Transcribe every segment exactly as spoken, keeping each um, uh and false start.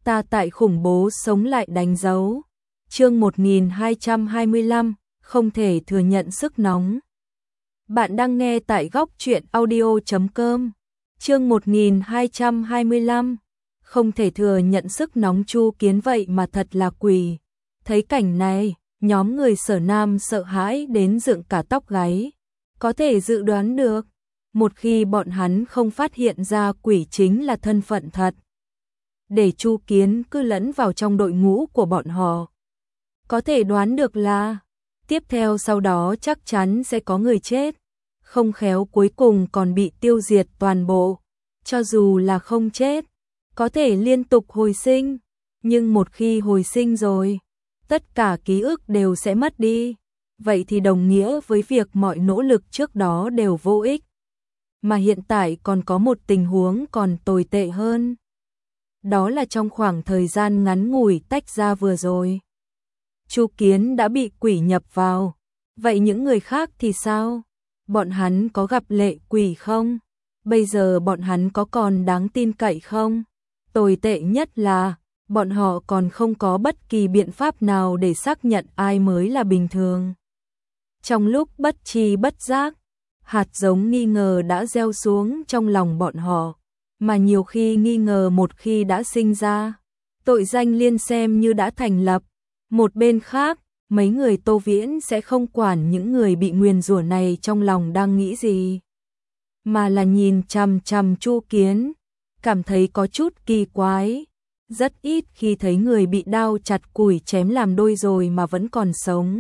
Ta tại khủng bố sống lại đánh dấu. Chương một nghìn hai trăm hai mươi lăm, không thể thừa nhận sức nóng. Bạn đang nghe tại góc truyện audio chấm com. Chương một nghìn hai trăm hai mươi lăm, không thể thừa nhận sức nóng. Chu Kiến vậy mà thật là quỷ. Thấy cảnh này, nhóm người Sở Nam sợ hãi đến dựng cả tóc gáy. Có thể dự đoán được, một khi bọn hắn không phát hiện ra quỷ chính là thân phận thật, để Chu Kiến cứ lẫn vào trong đội ngũ của bọn họ. Có thể đoán được là tiếp theo sau đó chắc chắn sẽ có người chết, không khéo cuối cùng còn bị tiêu diệt toàn bộ. Cho dù là không chết, có thể liên tục hồi sinh, nhưng một khi hồi sinh rồi, tất cả ký ức đều sẽ mất đi. Vậy thì đồng nghĩa với việc mọi nỗ lực trước đó đều vô ích. Mà hiện tại còn có một tình huống còn tồi tệ hơn. Đó là trong khoảng thời gian ngắn ngủi tách ra vừa rồi, Chu Kiến đã bị quỷ nhập vào. Vậy những người khác thì sao? Bọn hắn có gặp lệ quỷ không? Bây giờ bọn hắn có còn đáng tin cậy không? Tồi tệ nhất là bọn họ còn không có bất kỳ biện pháp nào để xác nhận ai mới là bình thường. Trong lúc bất tri bất giác, hạt giống nghi ngờ đã gieo xuống trong lòng bọn họ. Mà nhiều khi nghi ngờ một khi đã sinh ra, tội danh liên xem như đã thành lập. Một bên khác, mấy người Tô Viễn sẽ không quản những người bị nguyền rủa này trong lòng đang nghĩ gì, mà là nhìn chằm chằm Chu Kiến, cảm thấy có chút kỳ quái. Rất ít khi thấy người bị đao chặt củi chém làm đôi rồi mà vẫn còn sống.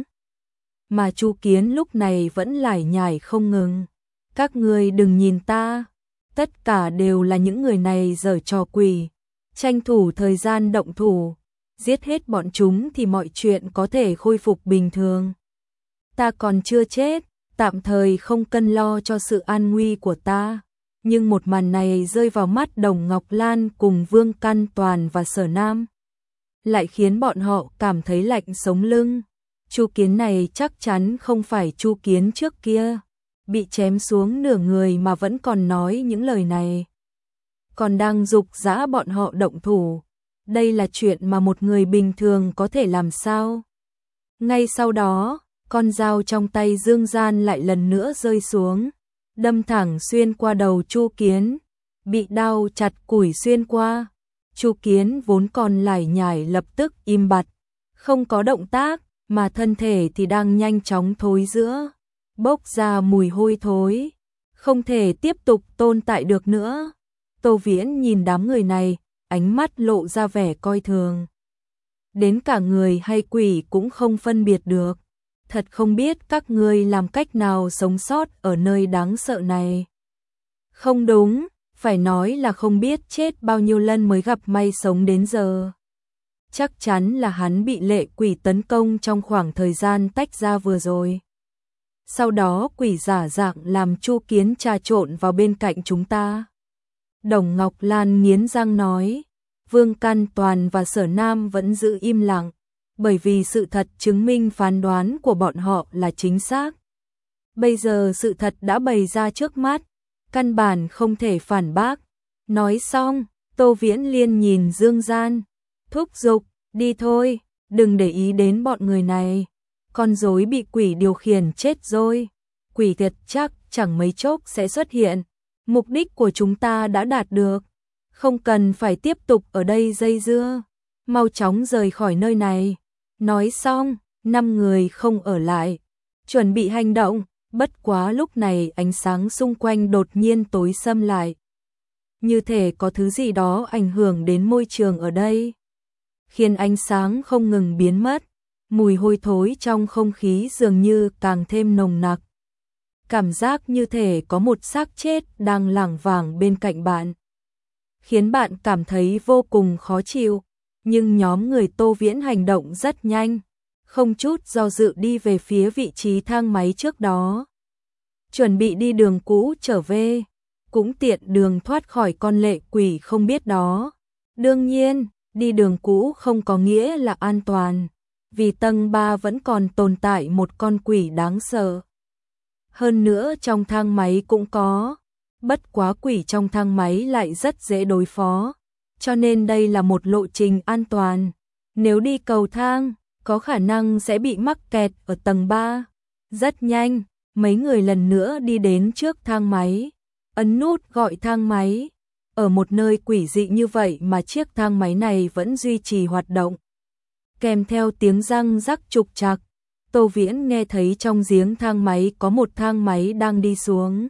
Mà Chu Kiến lúc này vẫn lải nhải không ngừng. Các ngươi đừng nhìn ta, tất cả đều là những người này giở trò quỷ, tranh thủ thời gian động thủ, giết hết bọn chúng thì mọi chuyện có thể khôi phục bình thường. Ta còn chưa chết, tạm thời không cần lo cho sự an nguy của ta. Nhưng một màn này rơi vào mắt Đồng Ngọc Lan cùng Vương Căn Toàn và Sở Nam, lại khiến bọn họ cảm thấy lạnh sống lưng. Chu Kiến này chắc chắn không phải Chu Kiến trước kia, bị chém xuống nửa người mà vẫn còn nói những lời này, còn đang giục giã bọn họ động thủ. Đây là chuyện mà một người bình thường có thể làm sao? Ngay sau đó, con dao trong tay Dương Gian lại lần nữa rơi xuống, đâm thẳng xuyên qua đầu Chu Kiến. Bị đao chặt củi xuyên qua, Chu Kiến vốn còn lải nhải lập tức im bặt, không có động tác, mà thân thể thì đang nhanh chóng thối rữa, bốc ra mùi hôi thối, không thể tiếp tục tồn tại được nữa. Tô Viễn nhìn đám người này, ánh mắt lộ ra vẻ coi thường. Đến cả người hay quỷ cũng không phân biệt được. Thật không biết các ngươi làm cách nào sống sót ở nơi đáng sợ này. Không đúng, phải nói là không biết chết bao nhiêu lần mới gặp may sống đến giờ. Chắc chắn là hắn bị lệ quỷ tấn công trong khoảng thời gian tách ra vừa rồi. Sau đó quỷ giả dạng làm Chu Kiến trà trộn vào bên cạnh chúng ta. Đồng Ngọc Lan nghiến răng nói. Vương Căn Toàn và Sở Nam vẫn giữ im lặng, bởi vì sự thật chứng minh phán đoán của bọn họ là chính xác. Bây giờ sự thật đã bày ra trước mắt, căn bản không thể phản bác. Nói xong, Tô Viễn Liên nhìn Dương Gian, thúc giục, đi thôi, đừng để ý đến bọn người này. Con rối bị quỷ điều khiển chết rồi, quỷ thiệt chắc chẳng mấy chốc sẽ xuất hiện. Mục đích của chúng ta đã đạt được, không cần phải tiếp tục ở đây dây dưa, mau chóng rời khỏi nơi này. Nói xong, năm người không ở lại, chuẩn bị hành động. Bất quá lúc này ánh sáng xung quanh đột nhiên tối sầm lại, như thể có thứ gì đó ảnh hưởng đến môi trường ở đây, khiến ánh sáng không ngừng biến mất. Mùi hôi thối trong không khí dường như càng thêm nồng nặc, cảm giác như thể có một xác chết đang lảng vảng bên cạnh bạn, khiến bạn cảm thấy vô cùng khó chịu. Nhưng nhóm người Tô Viễn hành động rất nhanh, không chút do dự đi về phía vị trí thang máy trước đó, chuẩn bị đi đường cũ trở về, cũng tiện đường thoát khỏi con lệ quỷ không biết đó. Đương nhiên, đi đường cũ không có nghĩa là an toàn, vì tầng ba vẫn còn tồn tại một con quỷ đáng sợ. Hơn nữa trong thang máy cũng có, bất quá quỷ trong thang máy lại rất dễ đối phó. cho nên đây là một lộ trình an toàn. Nếu đi cầu thang, có khả năng sẽ bị mắc kẹt ở tầng ba. Rất nhanh, mấy người lần nữa đi đến trước thang máy, ấn nút gọi thang máy. Ở một nơi quỷ dị như vậy mà chiếc thang máy này vẫn duy trì hoạt động. Kèm theo tiếng răng rắc trục trặc, Tô Viễn nghe thấy trong giếng thang máy có một thang máy đang đi xuống.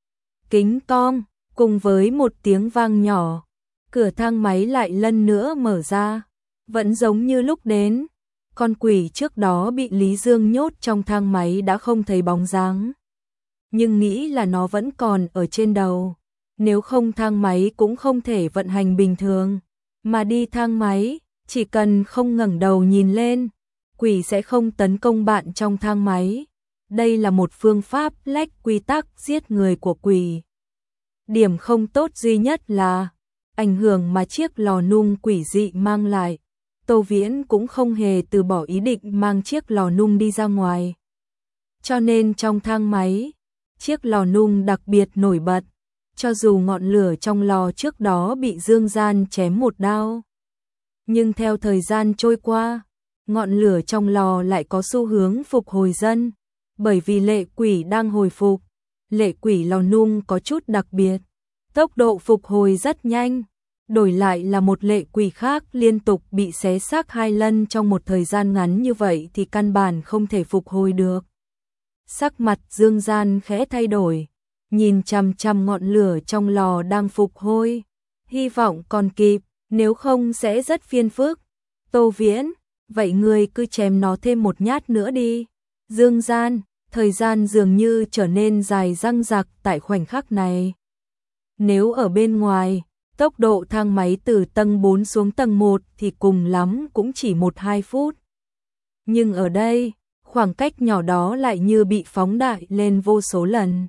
Kính cong, cùng với một tiếng vang nhỏ, cửa thang máy lại lần nữa mở ra. Vẫn giống như lúc đến, con quỷ trước đó bị Lý Dương nhốt trong thang máy đã không thấy bóng dáng. Nhưng nghĩ là nó vẫn còn ở trên đầu. Nếu không thang máy cũng không thể vận hành bình thường. Mà đi thang máy, chỉ cần không ngẩng đầu nhìn lên, quỷ sẽ không tấn công bạn trong thang máy. Đây là một phương pháp lách quy tắc giết người của quỷ. Điểm không tốt duy nhất là ảnh hưởng mà chiếc lò nung quỷ dị mang lại. Tô Viễn cũng không hề từ bỏ ý định mang chiếc lò nung đi ra ngoài. Cho nên trong thang máy, chiếc lò nung đặc biệt nổi bật. Cho dù ngọn lửa trong lò trước đó bị Dương Gian chém một đao, nhưng theo thời gian trôi qua, ngọn lửa trong lò lại có xu hướng phục hồi dần. Bởi vì lệ quỷ đang hồi phục, lệ quỷ lò nung có chút đặc biệt, tốc độ phục hồi rất nhanh. Đổi lại là một lệ quỷ khác liên tục bị xé xác hai lần trong một thời gian ngắn như vậy thì căn bản không thể phục hồi được. Sắc mặt Dương Gian khẽ thay đổi, nhìn chằm chằm ngọn lửa trong lò đang phục hồi, hy vọng còn kịp, nếu không sẽ rất phiền phức. Tô Viễn, vậy ngươi cứ chém nó thêm một nhát nữa đi. Dương Gian, thời gian dường như trở nên dài dằng dặc tại khoảnh khắc này. Nếu ở bên ngoài, tốc độ thang máy từ tầng bốn xuống tầng một thì cùng lắm cũng chỉ một hai phút. Nhưng ở đây, khoảng cách nhỏ đó lại như bị phóng đại lên vô số lần.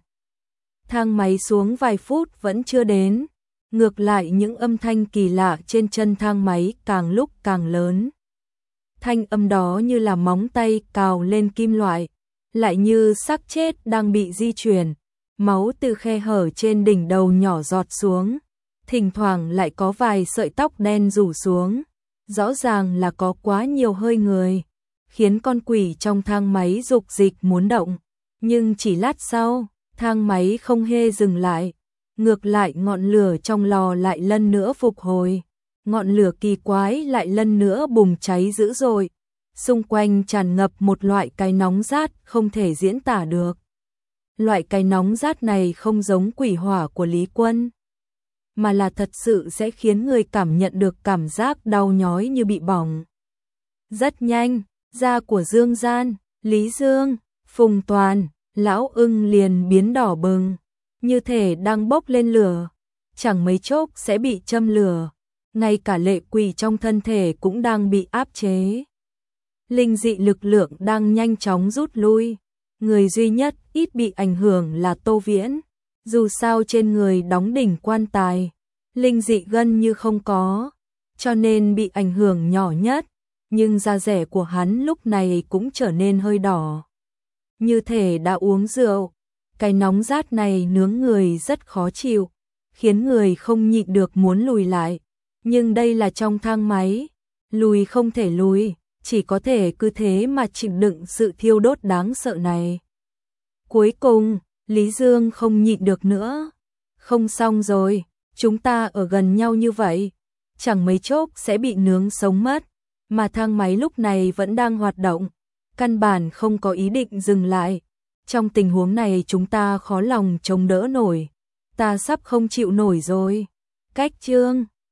Thang máy xuống vài phút vẫn chưa đến, ngược lại những âm thanh kỳ lạ trên chân thang máy càng lúc càng lớn. Thanh âm đó như là móng tay cào lên kim loại, lại như xác chết đang bị di chuyển, máu từ khe hở trên đỉnh đầu nhỏ giọt xuống. Thỉnh thoảng lại có vài sợi tóc đen rủ xuống, rõ ràng là có quá nhiều hơi người, khiến con quỷ trong thang máy dục dịch muốn động. Nhưng chỉ lát sau, thang máy không hề dừng lại, ngược lại ngọn lửa trong lò lại lần nữa phục hồi, ngọn lửa kỳ quái lại lần nữa bùng cháy dữ dội, xung quanh tràn ngập một loại cái nóng rát không thể diễn tả được. Loại cái nóng rát này không giống quỷ hỏa của Lý Quân, mà là thật sự sẽ khiến người cảm nhận được cảm giác đau nhói như bị bỏng. Rất nhanh, da của Dương Gian, Lý Dương, Phùng Toàn, Lão Ưng liền biến đỏ bừng, như thể đang bốc lên lửa, chẳng mấy chốc sẽ bị châm lửa. Ngay cả lệ quỷ trong thân thể cũng đang bị áp chế. Linh dị lực lượng đang nhanh chóng rút lui. Người duy nhất ít bị ảnh hưởng là Tô Viễn. Dù sao trên người đóng đỉnh quan tài, linh dị gần như không có, cho nên bị ảnh hưởng nhỏ nhất. Nhưng da rẻ của hắn lúc này cũng trở nên hơi đỏ, như thể đã uống rượu. Cái nóng rát này nướng người rất khó chịu, khiến người không nhịn được muốn lùi lại. Nhưng đây là trong thang máy, lùi không thể lùi, chỉ có thể cứ thế mà chịu đựng sự thiêu đốt đáng sợ này. Cuối cùng, Lý Dương không nhịn được nữa. Không xong rồi, chúng ta ở gần nhau như vậy, chẳng mấy chốc sẽ bị nướng sống mất. Mà thang máy lúc này vẫn đang hoạt động, căn bản không có ý định dừng lại. Trong tình huống này chúng ta khó lòng chống đỡ nổi, ta sắp không chịu nổi rồi. Cách chương